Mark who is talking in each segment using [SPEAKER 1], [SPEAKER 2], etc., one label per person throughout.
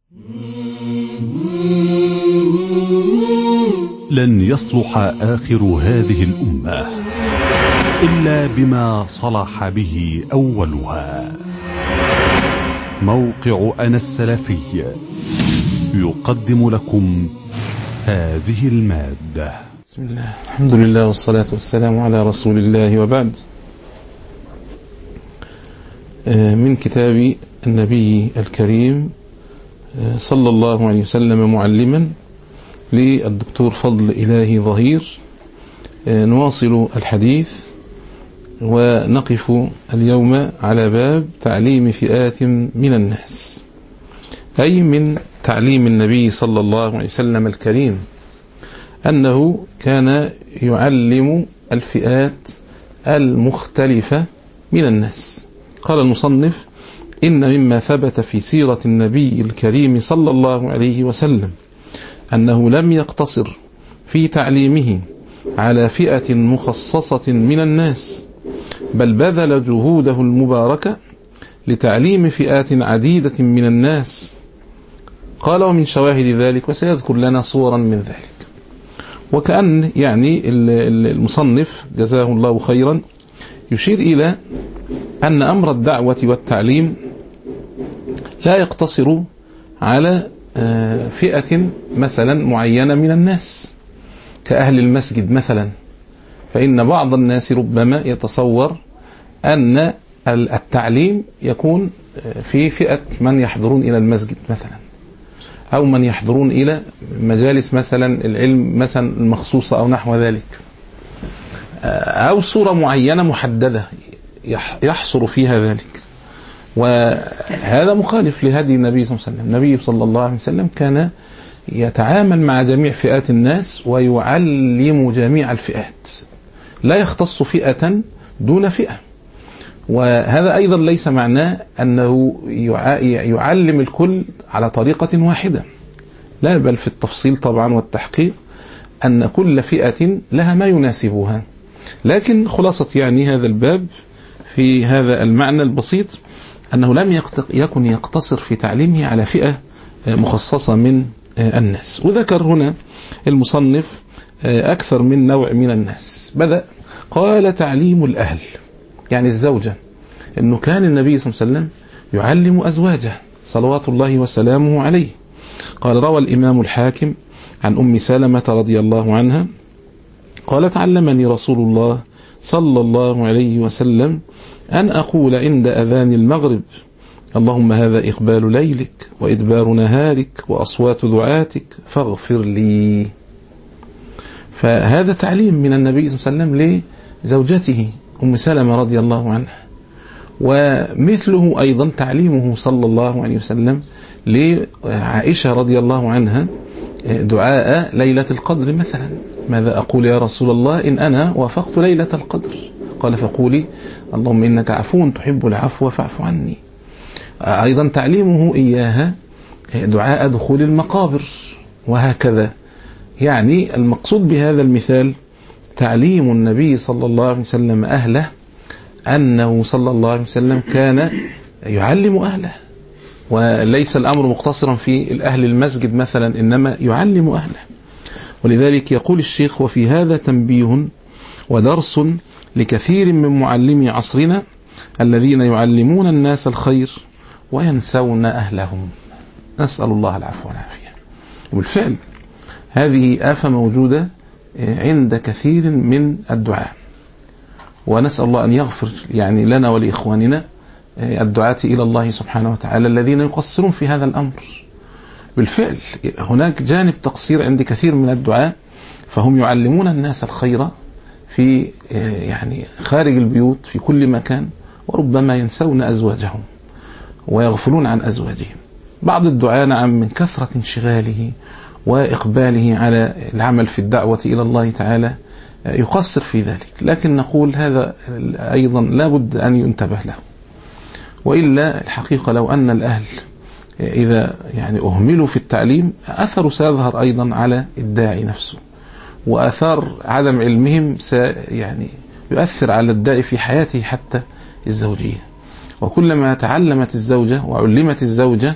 [SPEAKER 1] لن يصلح آخر هذه الأمة إلا بما صلح به أولها. موقع أنا السلفي يقدم لكم هذه المادة.
[SPEAKER 2] بسم الله، الحمد لله والصلاة والسلام على رسول الله، وبعد. من كتاب النبي الكريم صلى الله عليه وسلم معلما للدكتور فضل إلهي ظهير. نواصل الحديث ونقف اليوم على باب تعليم فئات من الناس، أي من تعليم النبي صلى الله عليه وسلم الكريم أنه كان يعلم الفئات المختلفة من الناس. قال المصنف: إن مما ثبت في سيرة النبي الكريم صلى الله عليه وسلم أنه لم يقتصر في تعليمه على فئة مخصصة من الناس، بل بذل جهوده المباركة لتعليم فئات عديدة من الناس. قال: ومن شواهد ذلك، وسيذكر لنا صورا من ذلك. وكأن يعني المصنف جزاه الله خيرا يشير إلى أن أمر الدعوة والتعليم لا يقتصر على فئة مثلا معينة من الناس كأهل المسجد مثلا، فإن بعض الناس ربما يتصور أن التعليم يكون في فئة من يحضرون إلى المسجد مثلا، أو من يحضرون إلى مجالس مثلا العلم مثلا المخصوصة أو نحو ذلك، أو صورة معينة محددة يحصر فيها ذلك. وهذا مخالف لهدي النبي صلى الله عليه وسلم. النبي صلى الله عليه وسلم كان يتعامل مع جميع فئات الناس ويعلم جميع الفئات، لا يختص فئة دون فئة. وهذا أيضا ليس معناه أنه يعلم الكل على طريقة واحدة، لا، بل في التفصيل طبعا والتحقيق أن كل فئة لها ما يناسبها. لكن خلاصة يعني هذا الباب في هذا المعنى البسيط أنه لم يكن يقتصر في تعليمه على فئة مخصصة من الناس. وذكر هنا المصنف أكثر من نوع من الناس. بدأ قال: تعليم الأهل، يعني الزوجة، أنه كان النبي صلى الله عليه وسلم يعلم أزواجه صلوات الله وسلامه عليه. قال: روى الإمام الحاكم عن أم سلمة رضي الله عنها قالت: علمني رسول الله صلى الله عليه وسلم أن أقول عند أذان المغرب: اللهم هذا إقبال ليلك وإدبار نهارك وأصوات دعاتك فاغفر لي. فهذا تعليم من النبي صلى الله عليه وسلم لزوجته أم سلمة رضي الله عنها. ومثله أيضا تعليمه صلى الله عليه وسلم لعائشة رضي الله عنها دعاء ليلة القدر مثلا: ماذا أقول يا رسول الله إن أنا وافقت ليلة القدر؟ قال: فقولي اللهم إنك عفو تحب العفو فاعف عني. أيضا تعليمه إياها دعاء دخول المقابر، وهكذا. يعني المقصود بهذا المثال تعليم النبي صلى الله عليه وسلم أهله، أنه صلى الله عليه وسلم كان يعلم أهله، وليس الأمر مقتصرا في الأهل المسجد مثلا، إنما يعلم أهله. ولذلك يقول الشيخ: وفي هذا تنبيه ودرس لكثير من معلمي عصرنا الذين يعلمون الناس الخير وينسون أهلهم. نسأل الله العفو والعافية. وبالفعل هذه آفة موجودة عند كثير من الدعاء، ونسأل الله أن يغفر يعني لنا ولإخواننا الدعاة إلى الله سبحانه وتعالى الذين يقصرون في هذا الأمر. بالفعل هناك جانب تقصير عند كثير من الدعاء، فهم يعلمون الناس الخير في يعني خارج البيوت في كل مكان، وربما ينسون أزواجهم ويغفلون عن أزواجهم. بعض الدعاء نعم من كثرة انشغاله وإقباله على العمل في الدعوة إلى الله تعالى يقصر في ذلك، لكن نقول هذا أيضا لا بد أن ينتبه له. وإلا الحقيقة لو أن الأهل إذا يعني أهملوا في التعليم أثر سيظهر أيضا على الداعي نفسه، وأثار عدم علمهم يعني يؤثر على الداعي في حياته حتى الزوجية. وكلما تعلمت الزوجة وعلمت الزوجة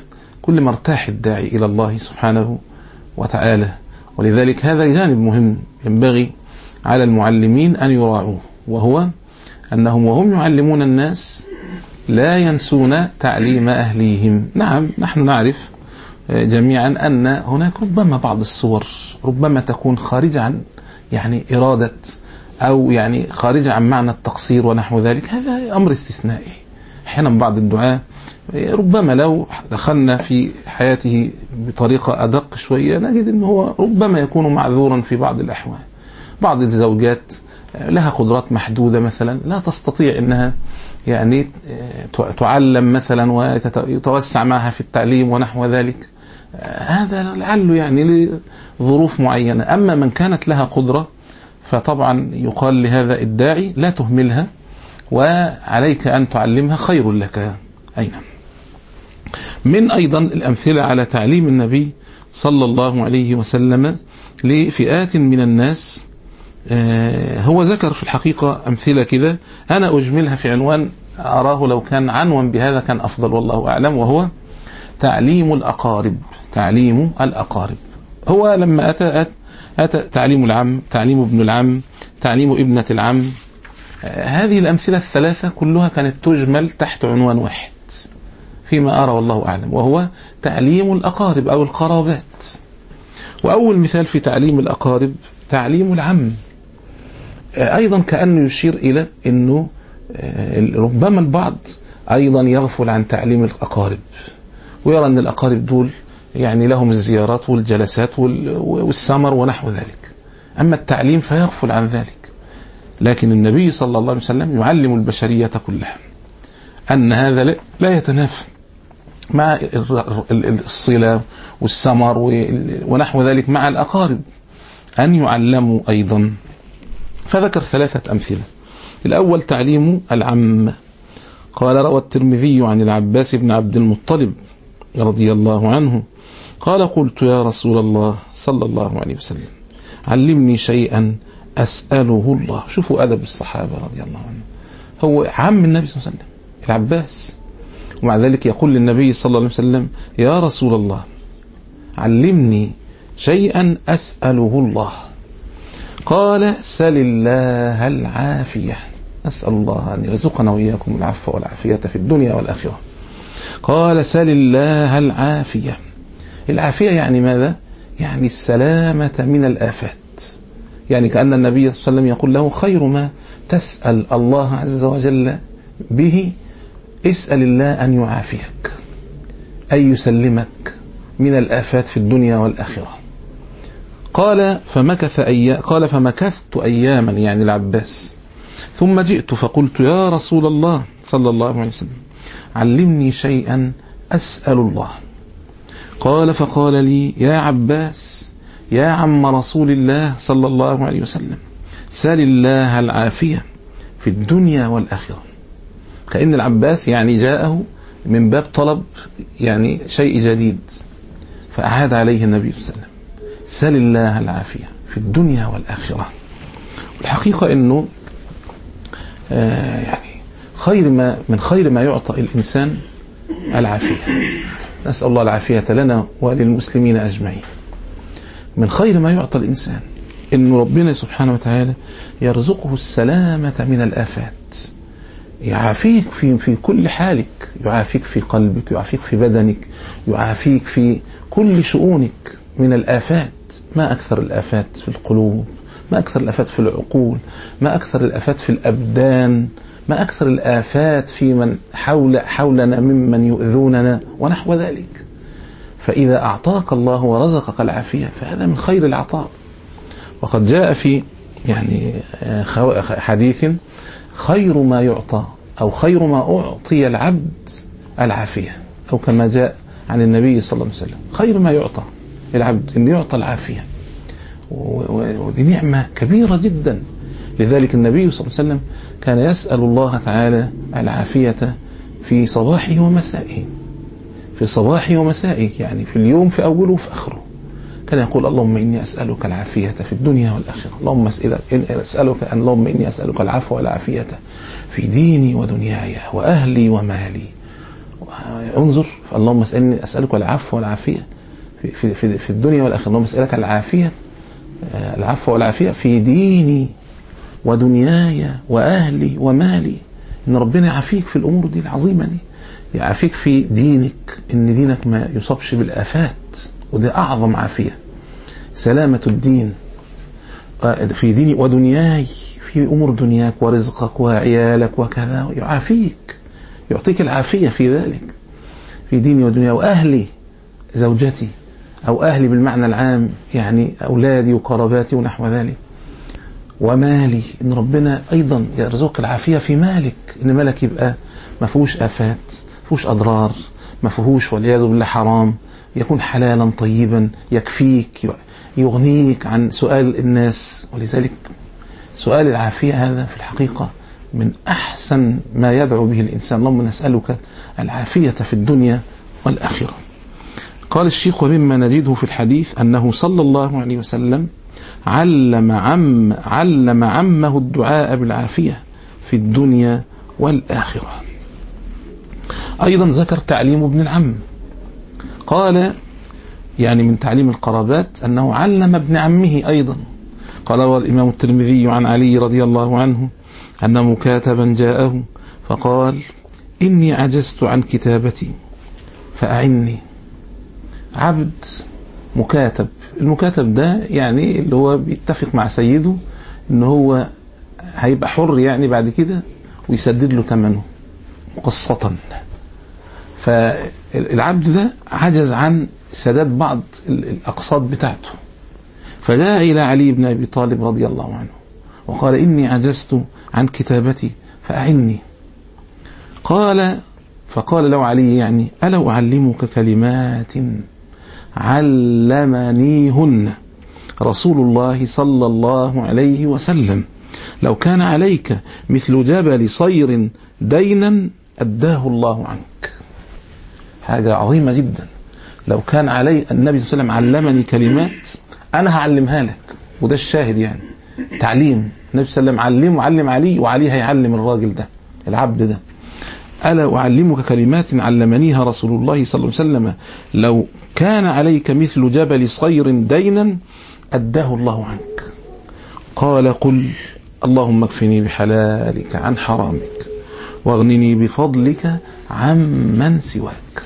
[SPEAKER 2] كل ما ارتاح الداعي إلى الله سبحانه وتعالى. ولذلك هذا جانب مهم ينبغي على المعلمين أن يراعوه، وهو أنهم وهم يعلمون الناس لا ينسون تعليم أهليهم. نعم، نحن نعرف جميعا أن هناك ربما بعض الصور ربما تكون خارجة عن يعني إرادة أو يعني خارجة عن معنى التقصير ونحو ذلك، هذا أمر استثنائي. أحيانا بعض الدعاة ربما لو دخلنا في حياته بطريقة أدق شوية نجد أنه هو ربما يكون معذورا في بعض الأحوال. بعض الزوجات لها قدرات محدودة مثلا، لا تستطيع أنها يعني تعلم مثلا ويتوسع معها في التعليم ونحو ذلك، هذا لعله يعني لظروف معينة. أما من كانت لها قدرة فطبعا يقال لهذا الداعي لا تهملها وعليك أن تعلمها، خير لك. أين من أيضا الأمثلة على تعليم النبي صلى الله عليه وسلم لفئات من الناس، هو ذكر في الحقيقة أمثلة كده، أنا أجملها في عنوان أراه لو كان عنوان بهذا كان أفضل والله أعلم، وهو تعليم الأقارب. تعليم الأقارب هو لما أتى تعليم العم، تعليم ابن العم، تعليم ابنة العم، هذه الأمثلة الثلاثة كلها كانت تجمل تحت عنوان واحد فيما أرى والله أعلم، وهو تعليم الأقارب أو القرابات. وأول مثال في تعليم الأقارب تعليم العم، أيضا كأنه يشير إلى أنه ربما البعض أيضا يغفل عن تعليم الأقارب ويرى أن الأقارب دول يعني لهم الزيارات والجلسات والسمر ونحو ذلك، أما التعليم فيغفل عن ذلك. لكن النبي صلى الله عليه وسلم يعلم البشرية كلها أن هذا لا يتنافى مع الصلة والسمر ونحو ذلك مع الأقارب، أن يعلموا أيضا. فذكر ثلاثة أمثلة. الأول تعليم العم، قال روى الترمذي عن العباس بن عبد المطلب رضي الله عنه قال قلت يا رسول الله صلى الله عليه وسلم علمني شيئا أسأله الله. شوفوا أدب الصحابة رضي الله عنهم، هو عم النبي صلى الله عليه وسلم العباس، ومع ذلك يقول للنبي صلى الله عليه وسلم يا رسول الله علمني شيئا أسأله الله. قال سل الله العافية، أسأل الله أن يرزقنا وإياكم العفو والعافية في الدنيا والآخرة. قال سل الله العافية. العافية يعني ماذا؟ يعني السلامة من الآفات، يعني كأن النبي صلى الله عليه وسلم يقول له خير ما تسأل الله عز وجل به اسأل الله أن يعافيك، أي يسلمك من الآفات في الدنيا والآخرة. قال فمكثت أياما يعني العباس، ثم جئت فقلت يا رسول الله صلى الله عليه وسلم علمني شيئا أسأل الله. قال فقال لي يا عباس يا عم رسول الله صلى الله عليه وسلم سل الله العافية في الدنيا والآخرة. كأن العباس يعني جاءه من باب طلب يعني شيء جديد، فأعاد عليه النبي صلى الله عليه وسلم سل الله العافية في الدنيا والآخرة. الحقيقة أنه يعني من خير ما يعطى الإنسان العافية، نسأل الله العافية لنا وللمسلمين أجمعين. من خير ما يعطى الإنسان أن ربنا سبحانه وتعالى يرزقه السلامة من الآفات، يعافيك في كل حالك، يعافيك في قلبك، يعافيك في بدنك، يعافيك في كل شؤونك من الآفات. ما أكثر الآفات في القلوب، ما أكثر الآفات في العقول، ما أكثر الآفات في الأبدان، ما أكثر الآفات في من حولنا ممن يؤذوننا ونحو ذلك. فإذا أعطاك الله ورزقك العافية فهذا من خير العطاء. وقد جاء في يعني حديث خير ما يعطى أو خير ما أعطي العبد العافية، أو كما جاء عن النبي صلى الله عليه وسلم خير ما يعطى العبد أن يعطى العافية، ودي نعمة كبيرة جدا. لذلك النبي صلى الله عليه وسلم كان يسأل الله تعالى العافية في صباحه ومسائه، في صباحه ومسائه يعني في اليوم في أوله وفي آخره. كان يقول اللهم إني أسألك العافية في الدنيا والآخرة، اللهم إني أسألك العفو والعافية في ديني ودنياي وأهلي ومالي. انظر، اللهم أسألك العفو والعافية في الدنيا والآخرة. اللهم أسألك العافية، العفو والعافية في ديني ودنياي وأهلي ومالي. إن ربنا يعافيك في الأمور دي العظيمة دي، يعافيك في دينك، إن دينك ما يصابش بالآفات، وده أعظم عافية، سلامة الدين في ديني ودنياي، في أمور دنياك ورزقك وعيالك وكذا، يعافيك، يعطيك العافية في ذلك، في ديني ودنياي وأهلي، زوجتي أو أهلي بالمعنى العام، يعني أولادي وقراباتي ونحو ذلك، ومالي، إن ربنا أيضا يرزق العافية في مالك، إن مالك يبقى ما فيهوش آفات، ما فيهوش أضرار، ما فيهوش والعياذ بالله حرام، يكون حلالا طيبا يكفيك، يغنيك عن سؤال الناس. ولذلك سؤال العافية هذا في الحقيقة من أحسن ما يدعو به الإنسان. اللهم نسألك العافية في الدنيا والآخرة. قال الشيخ: ومما نجده في الحديث أنه صلى الله عليه وسلم علم عمه الدعاء بالعافية في الدنيا والآخرة. أيضا ذكر تعليم ابن العم، قال يعني من تعليم القرابات أنه علم ابن عمه أيضا. قال الإمام الترمذي عن علي رضي الله عنه أن مكاتبا جاءه فقال: إني عجزت عن كتابتي فأعني. عبد مكاتب، المكاتب ده يعني اللي هو بيتفق مع سيده إن هو هيبقى حر يعني بعد كده، ويسدد له ثمنه مقسطا. فالعبد ده عجز عن سداد بعض الأقساط بتاعته، فجاء إلى علي بن أبي طالب رضي الله عنه وقال: إني عجزت عن كتابتي فأعني. فقال له علي يعني: ألا أعلمك كلمات علمنيهن رسول الله صلى الله عليه وسلم، لو كان عليك مثل جبل صير دينا أداه الله عنك. حاجة عظيمة جدا. لو كان علي النبي صلى الله عليه وسلم علمني كلمات أنا هعلمها لك، وده الشاهد يعني تعليم. النبي صلى الله عليه وسلم علم علي، وعلي هيعلم الراجل ده، العبد ده. ألا أعلمك كلمات علمنيها رسول الله صلى الله عليه وسلم، لو كان عليك مثل جبل صير دينا أداه الله عنك. قال: قل اللهم اكفني بحلالك عن حرامك واغنني بفضلك عمن سواك.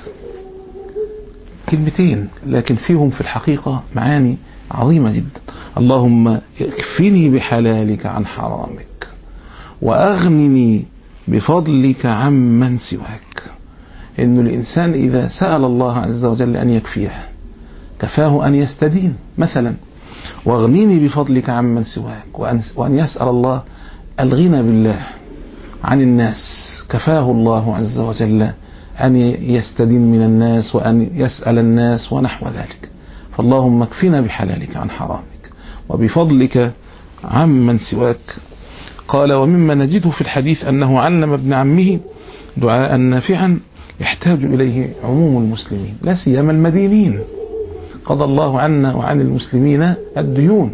[SPEAKER 2] كلمتين لكن فيهم في الحقيقة معاني عظيمة جدا. اللهم اكفني بحلالك عن حرامك وأغنني بفضلك عمن سواك. إنه الإنسان إذا سأل الله عز وجل أن يكفيه كفاه أن يستدين مثلا، واغنني بفضلك عمن سواك، وأن يسأل الله الغنى بالله عن الناس، كفاه الله عز وجل أن يستدين من الناس وأن يسأل الناس ونحو ذلك. فاللهم اكفنا بحلالك عن حرامك وبفضلك عمن سواك. قال: ومما نجده في الحديث أنه علم ابن عمه دعاء نافعا يحتاج إليه عموم المسلمين، لا سيما المدينين. قضى الله عنا وعن المسلمين الديون.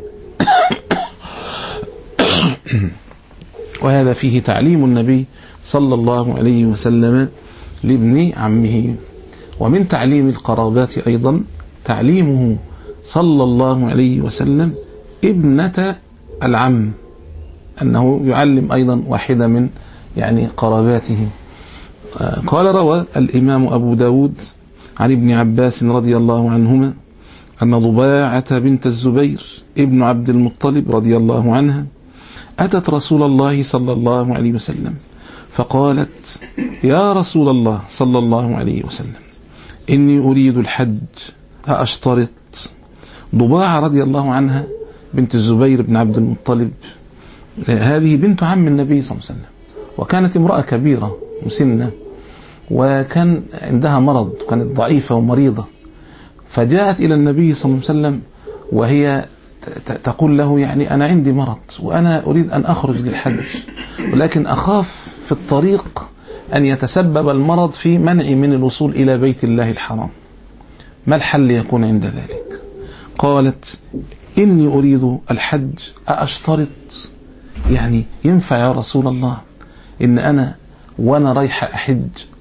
[SPEAKER 2] وهذا فيه تعليم النبي صلى الله عليه وسلم لابن عمه. ومن تعليم القرابات أيضا تعليمه صلى الله عليه وسلم ابنة العم، أنه يعلم أيضا واحدة من يعني قراباته. قال: روى الإمام أبو داود عن ابن عباس رضي الله عنهما أن ضباعة بنت الزبير ابن عبد المطلب رضي الله عنها أتت رسول الله صلى الله عليه وسلم فقالت: يا رسول الله صلى الله عليه وسلم، إني أريد الحج أشترط؟ ضباعة رضي الله عنها بنت الزبير بن عبد المطلب، هذه بنت عم النبي صلى الله عليه وسلم، وكانت امرأة كبيرة مسنة، وكان عندها مرض، كانت ضعيفة ومريضة. فجاءت إلى النبي صلى الله عليه وسلم وهي تقول له: يعني أنا عندي مرض وأنا أريد أن أخرج للحج، ولكن أخاف في الطريق أن يتسبب المرض في منعي من الوصول إلى بيت الله الحرام، ما الحل يكون عند ذلك؟ قالت: إني أريد الحج أشترط؟ يعني ينفع يا رسول الله إن أنا وأنا رايح أحج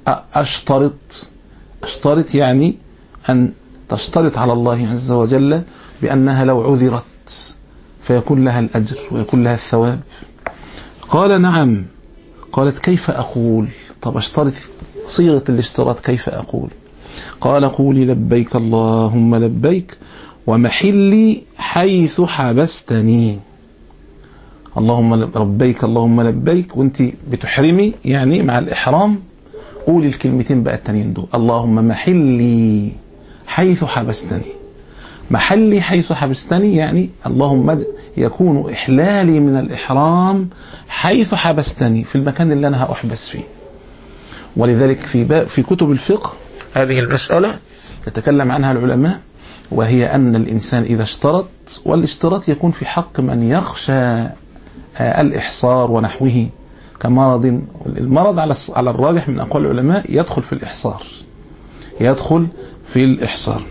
[SPEAKER 2] أشترط يعني أن تشترط على الله عز وجل بأنها لو عذرت فيكون لها الأجر ويكون لها الثواب. قال نعم. قالت كيف أقول؟ طب أشترط صيغة الاشتراط كيف أقول؟ قال قولي لبيك اللهم لبيك ومحلي حيث حبستني. اللهم لبيك اللهم لبيك، وانت بتحرمي يعني مع الإحرام قولي الكلمتين بقى التانيين دول، اللهم محلي حيث حبستني. محلي حيث حبستني يعني اللهم يكون إحلالي من الإحرام حيث حبستني، في المكان اللي أنا هأحبس فيه. ولذلك في كتب الفقه هذه المسألة يتكلم عنها العلماء، وهي أن الإنسان إذا اشترط، والاشتراط يكون في حق من يخشى الإحصار ونحوه كمرض، المرض على الراجح من أقوال العلماء يدخل في الإحصار، يدخل في الإحصار.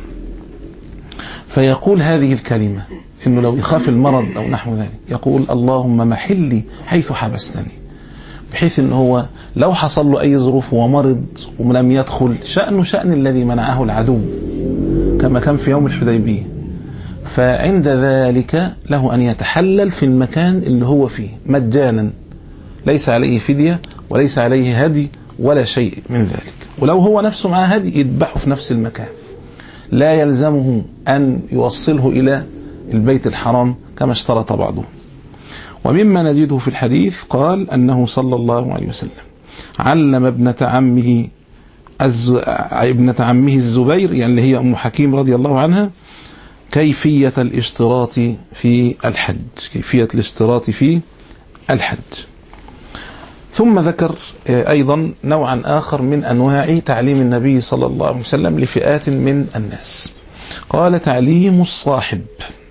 [SPEAKER 2] فيقول هذه الكلمة إنه لو يخاف المرض أو نحو ذلك يقول اللهم محلي حيث حبستني، بحيث إنه هو لو حصل له أي ظروف ومرض ولم يدخل شأنه شأن الذي منعه العدو كما كان في يوم الحديبية، فعند ذلك له أن يتحلل في المكان اللي هو فيه مجانا، ليس عليه فدية وليس عليه هدي ولا شيء من ذلك. ولو هو نفسه معه هدي يذبحه في نفس المكان، لا يلزمه أن يوصله إلى البيت الحرام كما اشترط بعضهم. ومما نجده في الحديث قال أنه صلى الله عليه وسلم علم ابنة عمه الزبير، يعني اللي هي أم حكيم رضي الله عنها، كيفية الاشتراط في الحج، كيفية الاشتراط في الحج. ثم ذكر أيضا نوعا آخر من أنواع تعليم النبي صلى الله عليه وسلم لفئات من الناس. قال تعليم الصاحب،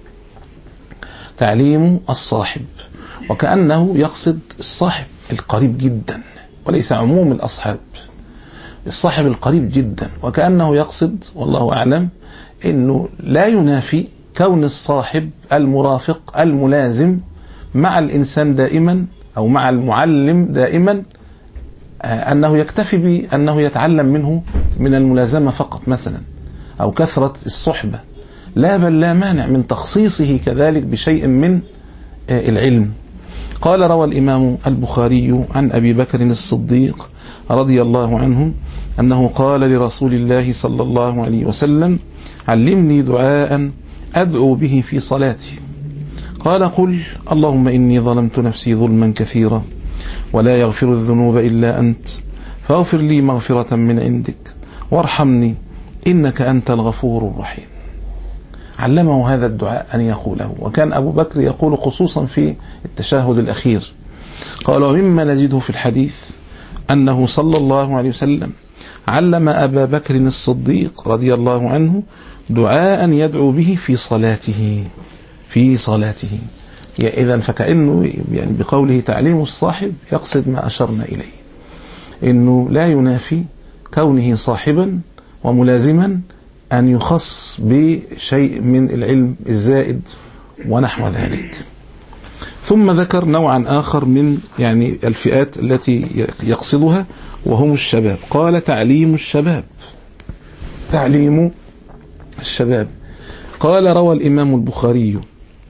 [SPEAKER 2] تعليم الصاحب، وكأنه يقصد الصاحب القريب جدا وليس عموم الأصحاب، الصاحب القريب جدا، وكأنه يقصد والله أعلم أنه لا ينافي كون الصاحب المرافق الملازم مع الإنسان دائما أو مع المعلم دائما أنه يكتفي بأنه يتعلم منه من الملازمة فقط مثلا أو كثرة الصحبة، لا بل لا مانع من تخصيصه كذلك بشيء من العلم. قال روى الإمام البخاري عن أبي بكر الصديق رضي الله عنه أنه قال لرسول الله صلى الله عليه وسلم علمني دعاء أدعو به في صلاتي. قال قل اللهم إني ظلمت نفسي ظلما كثيرا ولا يغفر الذنوب إلا أنت فاغفر لي مغفرة من عندك وارحمني إنك أنت الغفور الرحيم. علمه هذا الدعاء أن يقوله، وكان أبو بكر يقول خصوصا في التشهد الأخير. قال ومما نجده في الحديث أنه صلى الله عليه وسلم علم أبا بكر الصديق رضي الله عنه دعاء يدعو به في صلاته، في صلاته. إذن فكأنه يعني بقوله تعليم الصاحب يقصد ما أشرنا إليه، إنه لا ينافي كونه صاحبا وملازما أن يخص بشيء من العلم الزائد ونحو ذلك. ثم ذكر نوعا آخر من يعني الفئات التي يقصدها وهم الشباب. قال تعليم الشباب، تعليم الشباب. قال روى الإمام البخاري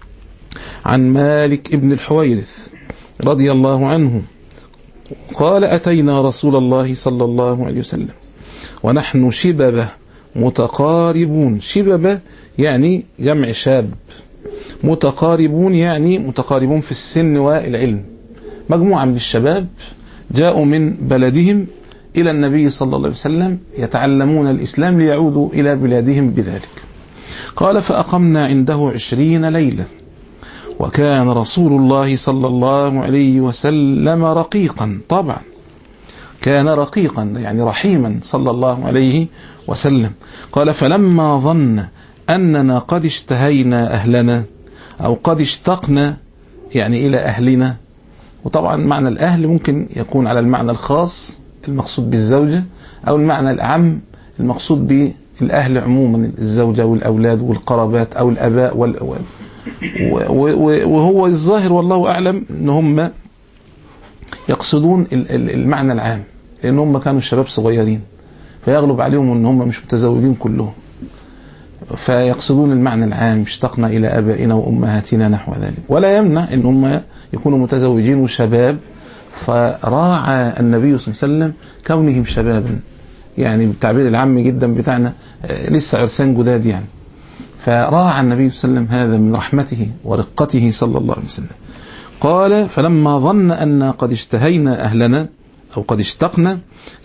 [SPEAKER 2] عن مالك ابن الحويرث رضي الله عنه قال أتينا رسول الله صلى الله عليه وسلم ونحن شببة متقاربون. شببة يعني جمع شاب، متقاربون يعني متقاربون في السن والعلم، مجموعة من الشباب جاءوا من بلدهم إلى النبي صلى الله عليه وسلم يتعلمون الإسلام ليعودوا إلى بلادهم بذلك. قال فأقمنا عنده 20 ليلة وكان رسول الله صلى الله عليه وسلم رقيقا، طبعا كان رقيقا يعني رحيما صلى الله عليه وسلم. قال فلما ظن أننا قد اشتهينا أهلنا أو قد اشتقنا يعني إلى أهلنا، وطبعا معنى الأهل ممكن يكون على المعنى الخاص المقصود بالزوجة أو المعنى الأعم المقصود بالأهل عموما، الزوجة والأولاد والقرابات أو الأباء وهو الظاهر والله أعلم أن هم يقصدون المعنى العام، لأن هم كانوا شباب صغيرين، فيغلب عليهم أن هم مش متزوجين كلهم، فيقصدون المعنى العام اشتقنا إلى أبائنا وأمهاتنا نحو ذلك. ولا يمنع أن هم يكونوا متزوجين وشباب، فراعى النبي صلى الله عليه وسلم كونهم شبابا، يعني بالتعبير العام جدا بتاعنا لسه عرسان جداد يعني. فراعى النبي صلى الله عليه وسلم هذا من رحمته ورقته صلى الله عليه وسلم. قال فلما ظن أن قد اشتهينا أهلنا أو قد اشتقنا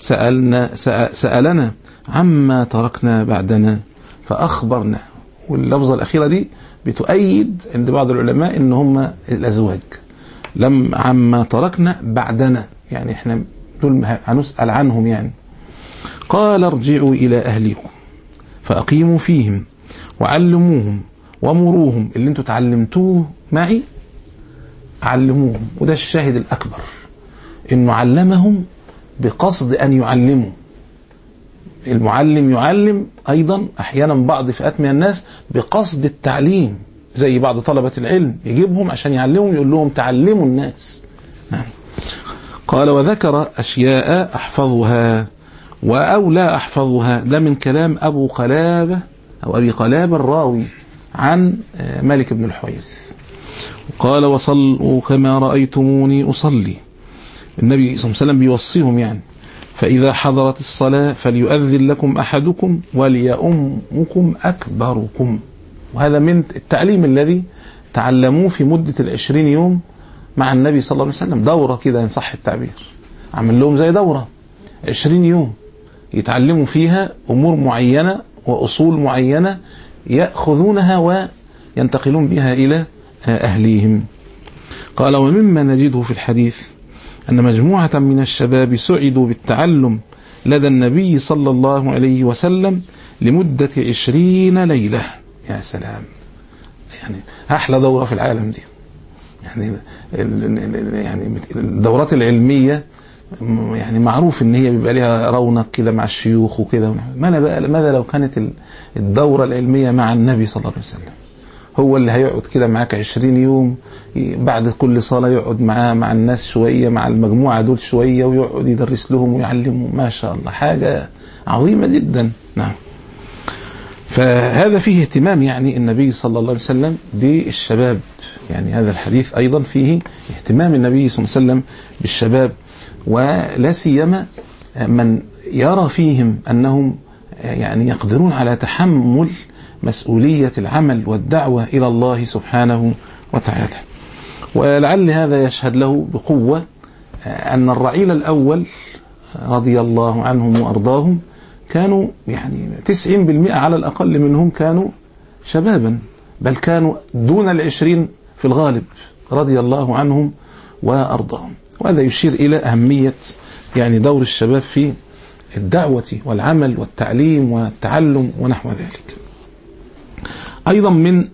[SPEAKER 2] سألنا عما تركنا بعدنا فأخبرنا. واللفظة الأخيرة دي بتؤيد عند بعض العلماء إن هم الأزواج، لم عما تركنا بعدنا، يعني احنا دول هنسأل عنهم يعني. قال ارجعوا إلى أهليكم فأقيموا فيهم وعلموهم ومروهم، اللي انتوا تعلمتوه معي علموهم. وده الشاهد الأكبر، إنه علمهم بقصد أن يعلموا. المعلم يعلم أيضا أحيانا بعض فئات من الناس بقصد التعليم، زي بعض طلبة العلم يجيبهم عشان يعلمهم، يقول لهم تعلموا الناس. قال وذكر أشياء أحفظها أو لا أحفظها. ده من كلام أبو قلابة أو أبي قلابة الراوي عن مالك بن الحويرث. قال وصلوا كما رأيتموني أصلي. النبي صلى الله عليه وسلم بيوصيهم يعني، فإذا حضرت الصلاة فليؤذن لكم أحدكم وليؤمكم أكبركم. وهذا من التعليم الذي تعلموه في مدة 20 يوم مع النبي صلى الله عليه وسلم، دورة كده إن صح التعبير، عمل لهم زي دورة 20 يوم يتعلموا فيها أمور معينة وأصول معينة يأخذونها وينتقلون بها إلى أهليهم. قال ومما نجده في الحديث أن مجموعة من الشباب سعدوا بالتعلم لدى النبي صلى الله عليه وسلم لمدة 20 ليلة. يا سلام، يعني أحلى دورة في العالم دي. يعني الدورات العلمية يعني معروف ان هي بيبقى لها رونق كده مع الشيوخ وكده. ماذا لو كانت الدورة العلمية مع النبي صلى الله عليه وسلم؟ هو اللي هيقعد كده معاك 20 يوم، بعد كل صلاة يقعد مع الناس شوية، مع المجموعة دول شوية، ويقعد يدرس لهم ويعلمهم. ما شاء الله، حاجة عظيمة جدا. نعم. فهذا فيه اهتمام يعني النبي صلى الله عليه وسلم بالشباب، يعني هذا الحديث أيضا فيه اهتمام النبي صلى الله عليه وسلم بالشباب، ولا سيما من يرى فيهم أنهم يعني يقدرون على تحمل مسؤولية العمل والدعوة إلى الله سبحانه وتعالى. ولعل هذا يشهد له بقوة أن الرعيل الأول رضي الله عنهم وأرضاهم كانوا يعني 90% على الأقل منهم كانوا شبابا، بل كانوا دون 20 في الغالب رضي الله عنهم وأرضاهم. وهذا يشير إلى أهمية يعني دور الشباب في الدعوة والعمل والتعليم والتعلم ونحو ذلك. أيضا من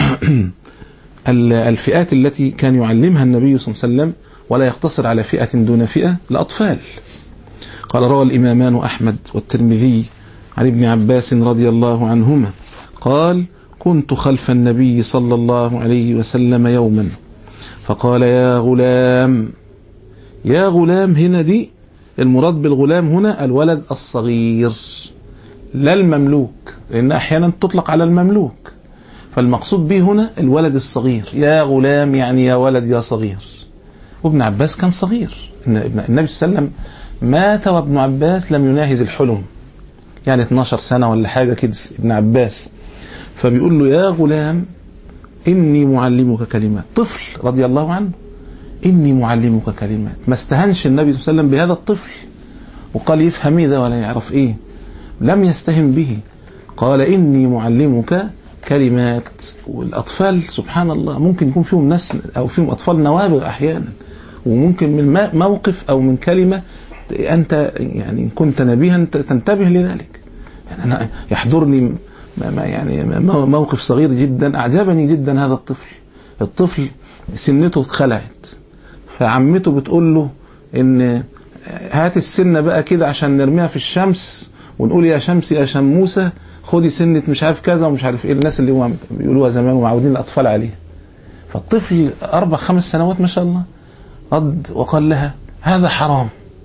[SPEAKER 2] الفئات التي كان يعلمها النبي صلى الله عليه وسلم ولا يقتصر على فئة دون فئة، الأطفال. قال روى الإمامان أحمد والترمذي عن ابن عباس رضي الله عنهما قال كنت خلف النبي صلى الله عليه وسلم يوما فقال يا غلام. يا غلام هنا دي المراد بالغلام هنا الولد الصغير لا المملوك، لأن أحيانا تطلق على المملوك، فالمقصود به هنا الولد الصغير. يا غلام يعني يا ولد يا صغير. وابن عباس كان صغير، النبي صلى الله عليه وسلم مات وابن عباس لم يناهز الحلم، يعني 12 سنة ولا حاجة كده ابن عباس. فبيقول له يا غلام إني معلمك كلمات. طفل رضي الله عنه، إني معلمك كلمات. ما استهنش النبي صلى الله عليه وسلم بهذا الطفل وقال يفهم إيه ده ولا يعرف إيه، لم يستهن به، قال إني معلمك كلمات. والأطفال سبحان الله ممكن يكون فيهم ناس أو فيهم أطفال نوابغ أحيانا، وممكن من موقف أو من كلمة أنت يعني كنت نبيها تنتبه لذلك. يعني أنا يحضرني يعني موقف صغير جدا أعجبني جدا. هذا الطفل سنته اتخلعت، فعمته بتقول له إن هات السنة بقى كده عشان نرميها في الشمس ونقول يا شمس يا شموسة خدي سنة مش عارف كذا ومش عارف إيه، الناس اللي هم بيقولوها زمان ومعودين الأطفال عليها. فالطفل 4-5 سنوات ما شاء الله رد وقال لها هذا حرام،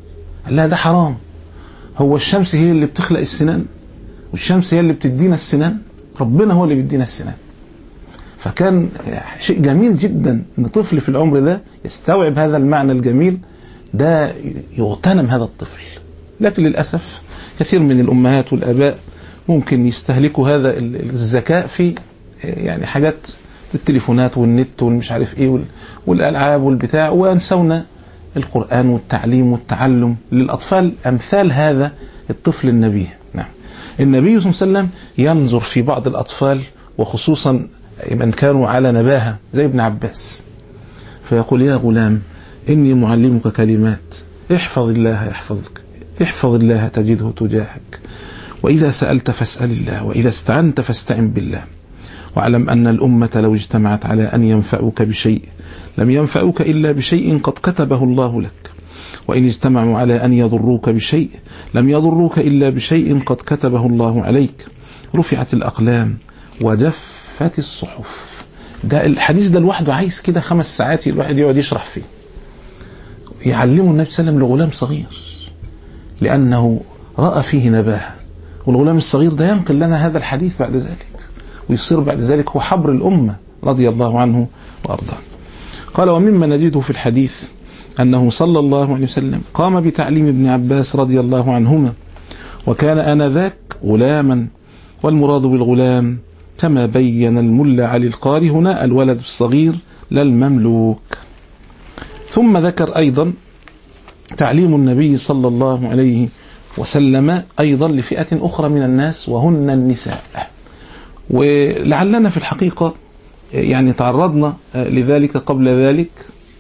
[SPEAKER 2] قال لها ده حرام. هو الشمس هي اللي بتخلق السنان؟ والشمس هي اللي بتدينا السنان؟ ربنا هو اللي بيدينا السنان. فكان شيء جميل جدا ان طفل في العمر ده يستوعب هذا المعنى الجميل ده، يغتنم هذا الطفل. لكن للأسف كثير من الأمهات والآباء ممكن يستهلكوا هذا الذكاء في يعني حاجات التليفونات والنت والمش عارف ايه والألعاب والبتاع، وينسونا القرآن والتعليم والتعلم للأطفال أمثال هذا الطفل النبي. نعم، النبي صلى الله عليه وسلم ينظر في بعض الأطفال وخصوصا من كانوا على نباهة زي ابن عباس، فيقول يا غلام إني معلمك كلمات، احفظ الله يحفظك، احفظ الله تجده تجاهك، وإذا سألت فاسأل الله، وإذا استعنت فاستعن بالله، واعلم أن الأمة لو اجتمعت على أن ينفعوك بشيء لم ينفعوك إلا بشيء قد كتبه الله لك، وإن اجتمعوا على أن يضروك بشيء لم يضروك إلا بشيء قد كتبه الله عليك، رفعت الأقلام وجفت الصحف. ده الحديث ده لوحده عايز كده 5 ساعات الواحد يقعد يشرح فيه. يعلمه النبي صلى الله عليه وسلم لغلام صغير لأنه رأى فيه نباهة، والغلام الصغير ده ينقل لنا هذا الحديث بعد ذلك، ويصير بعد ذلك هو حبر الأمة رضي الله عنه وأرضاه. قال ومما نجده في الحديث أنه صلى الله عليه وسلم قام بتعليم ابن عباس رضي الله عنهما، وكان آنذاك غلاما، والمراد بالغلام كما بين الملا علي القاري هنا الولد الصغير لا المملوك. ثم ذكر أيضا تعليم النبي صلى الله عليه وسلم أيضا لفئة أخرى من الناس وهن النساء، ولعلنا في الحقيقة يعني تعرضنا لذلك قبل ذلك،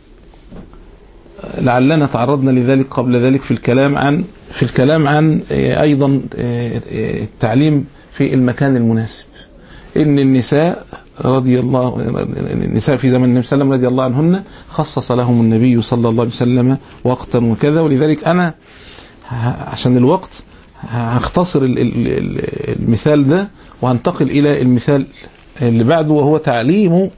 [SPEAKER 2] لعلنا تعرضنا لذلك قبل ذلك في الكلام عن أيضا التعليم في المكان المناسب. إن النساء النساء في زمن النبي صلى الله عليه وسلم رضي الله عنهن خصص لهم النبي صلى الله عليه وسلم وقتا وكذا، ولذلك أنا عشان الوقت هختصر المثال ده وهنتقل إلى المثال اللي بعده، وهو تعليم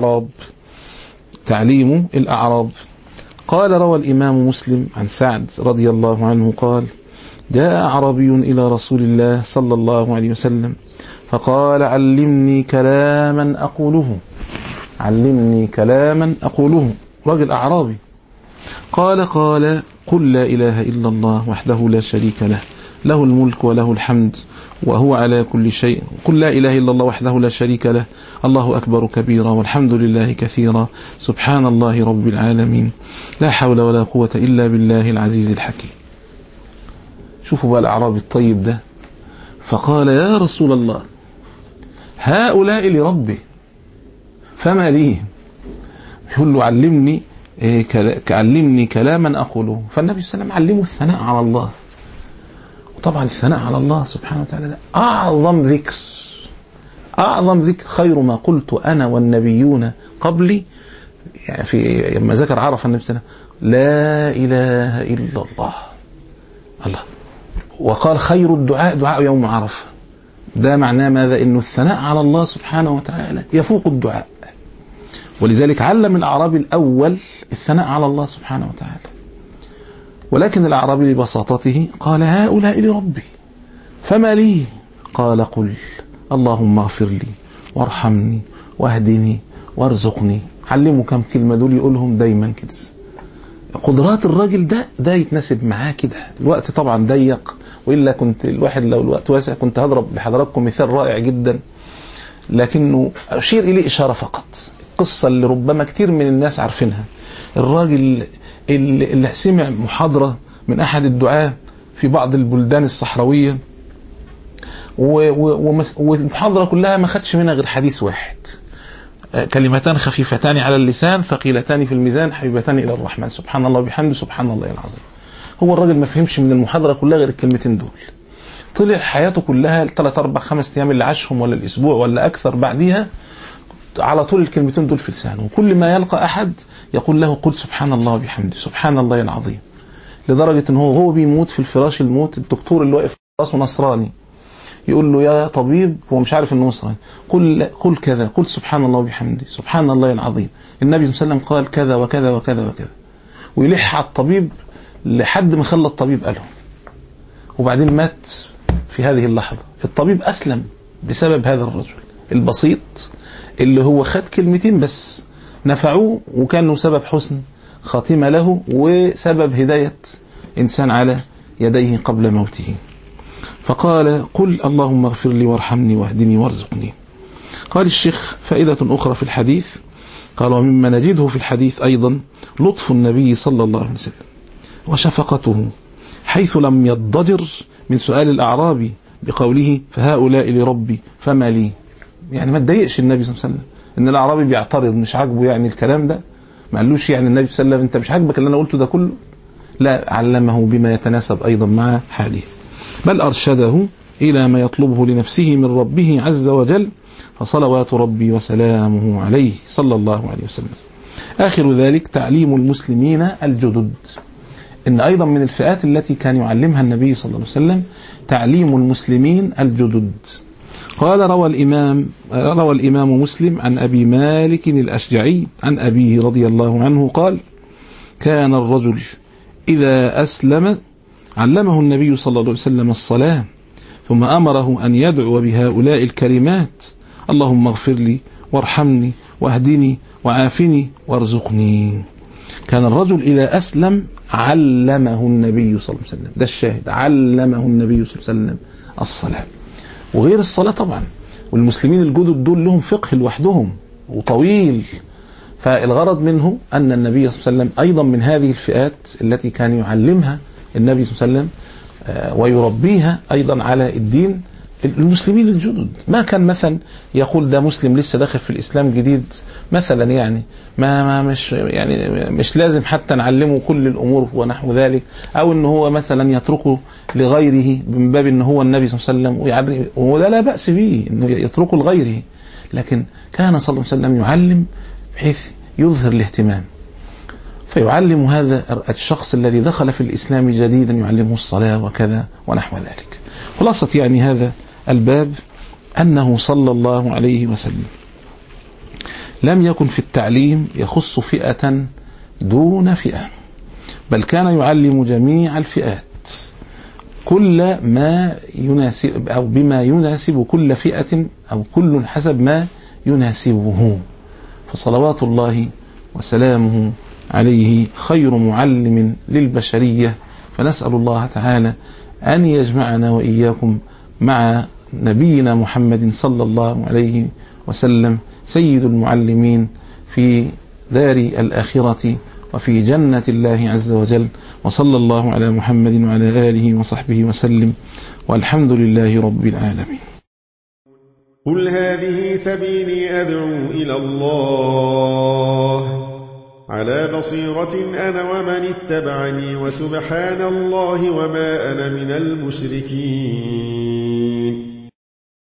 [SPEAKER 2] الأعراب. قال روى الإمام مسلم عن سعد رضي الله عنه قال جاء أعرابي إلى رسول الله صلى الله عليه وسلم فقال علمني كلاما أقوله. رجل أعرابي قال قل لا إله إلا الله وحده لا شريك له، له الملك وله الحمد وهو على كل شيء، قل لا إله إلا الله وحده لا شريك له، الله أكبر كبيرا والحمد لله كثيرا، سبحان الله رب العالمين، لا حول ولا قوة إلا بالله العزيز الحكيم. شوفوا بقى الأعرابي الطيب ده، فقال يا رسول الله هؤلاء لربي فما لي؟ يقول له علمني كلاما أقوله. فالنبي صلى الله عليه وسلم علمه الثناء على الله، وطبعا الثناء على الله سبحانه وتعالى ده أعظم ذكر، خير ما قلت أنا والنبيون قبلي، يعني في لما ذكر عرف النبي صلى الله عليه وسلم لا إله إلا الله، وقال خير الدعاء دعاء يوم عرفة. ده معناه ماذا؟ إنه الثناء على الله سبحانه وتعالى يفوق الدعاء، ولذلك علم الأعرابي الأول الثناء على الله سبحانه وتعالى. ولكن الأعرابي ببساطته قال هؤلاء لربي فما لي؟ قال قل اللهم اغفر لي وارحمني واهدني وارزقني. علموا كم كلمة دول يقولهم دايما كده. قدرات الراجل ده يتناسب معاه كده. الوقت طبعا ضيق، وإلا كنت الواحد لو الوقت واسع كنت هضرب لحضراتكم مثال رائع جدا، لكنه أشير إليه إشارة فقط. قصة اللي ربما كتير من الناس عارفينها، الراجل اللي سمع محاضرة من أحد الدعاة في بعض البلدان الصحراوية، والمحاضرة كلها ما خدش منها غير حديث واحد، كلمتان خفيفتان على اللسان ثقيلتان في الميزان حبيبتان إلى الرحمن، سبحان الله وبحمده سبحان الله العظيم. هو الراجل ما فهمش من المحاضرة كلها غير الكلمتين دول. طلع حياته كلها 3 4 5 أيام اللي عاشهم ولا الأسبوع ولا أكثر بعديها على طول الكلمتين دول في لسانه، وكل ما يلقى أحد يقول له قل سبحان الله وبحمده سبحان الله العظيم. لدرجة أنه هو بيموت في الفراش الموت، الدكتور اللي واقف راسه نصراني يقول له يا طبيب، هو مش عارف انه نصراني، قل كذا، قل سبحان الله وبحمده سبحان الله العظيم، النبي صلى الله عليه وسلم قال كذا وكذا وكذا وكذا، ويلح على الطبيب لحد ما خلى الطبيب قاله، وبعدين مات في هذه اللحظة. الطبيب أسلم بسبب هذا الرجل البسيط اللي هو خد كلمتين بس نفعوه، وكانوا سبب حسن خاتمة له وسبب هداية إنسان على يديه قبل موته. فقال: قل اللهم اغفر لي وارحمني واهدني وارزقني. قال الشيخ: فائدة أخرى في الحديث، قال: ومما نجده في الحديث أيضا لطف النبي صلى الله عليه وسلم وشفقته، حيث لم يضجر من سؤال الأعرابي بقوله: فهؤلاء لربي فما لي. يعني ما تضايقش النبي صلى الله عليه وسلم ان الأعرابي بيعترض، مش عاجبه يعني الكلام ده، ما قالوش يعني النبي صلى الله عليه وسلم انت مش عاجبك اللي انا قلته ده كله، لا، علمه بما يتناسب أيضا مع حاله، بل أرشده إلى ما يطلبه لنفسه من ربه عز وجل، فصلوات ربي وسلامه عليه صلى الله عليه وسلم. آخر ذلك تعليم المسلمين الجدد، إن أيضا من الفئات التي كان يعلمها النبي صلى الله عليه وسلم تعليم المسلمين الجدد. قال: روى الإمام مسلم عن أبي مالك الأشجعي عن أبيه رضي الله عنه قال: كان الرجل إذا أسلم علمه النبي صلى الله عليه وسلم الصلاة، ثم أمره أن يدعو بهؤلاء الكلمات: اللهم اغفر لي وارحمني واهدني وعافني وارزقني. كان الرجل إذا أسلم علمه النبي صلى الله عليه وسلم، ده الشاهد، علمه النبي صلى الله عليه وسلم الصلاة، وغير الصلاة طبعا. والمسلمين الجدد دول لهم فقه لوحدهم وطويل، فالغرض منه أن النبي صلى الله عليه وسلم أيضا من هذه الفئات التي كان يعلمها النبي صلى الله عليه وسلم ويربيها أيضا على الدين المسلمين الجدد. ما كان مثلا يقول ده مسلم لسه داخل في الإسلام جديد مثلا، يعني مش لازم حتى نعلمه كل الأمور ونحو ذلك، أو إن هو مثلا يتركه لغيره من باب إن هو النبي صلى الله عليه وسلم ويعلم، وده لا بأس به إنه يتركه لغيره، لكن كان صلى الله عليه وسلم يعلم بحيث يظهر الاهتمام، فيعلم هذا الشخص الذي دخل في الإسلام جديدا يعلمه الصلاة وكذا ونحو ذلك. خلاصة يعني هذا الباب أنه صلى الله عليه وسلم لم يكن في التعليم يخص فئة دون فئة، بل كان يعلم جميع الفئات كل ما يناسب أو بما يناسب كل فئة، أو كل حسب ما يناسبه. فصلوات الله وسلامه عليه خير معلم للبشرية، فنسأل الله تعالى أن يجمعنا وإياكم مع نبينا محمد صلى الله عليه وسلم سيد المعلمين في دار الآخرة وفي جنة الله عز وجل. وصلى الله على محمد وعلى آله وصحبه وسلم، والحمد لله رب العالمين.
[SPEAKER 3] قل هذه سبيلي أدعو إلى الله على بصيرة أنا ومن اتبعني، وسبحان الله وما أنا من المشركين.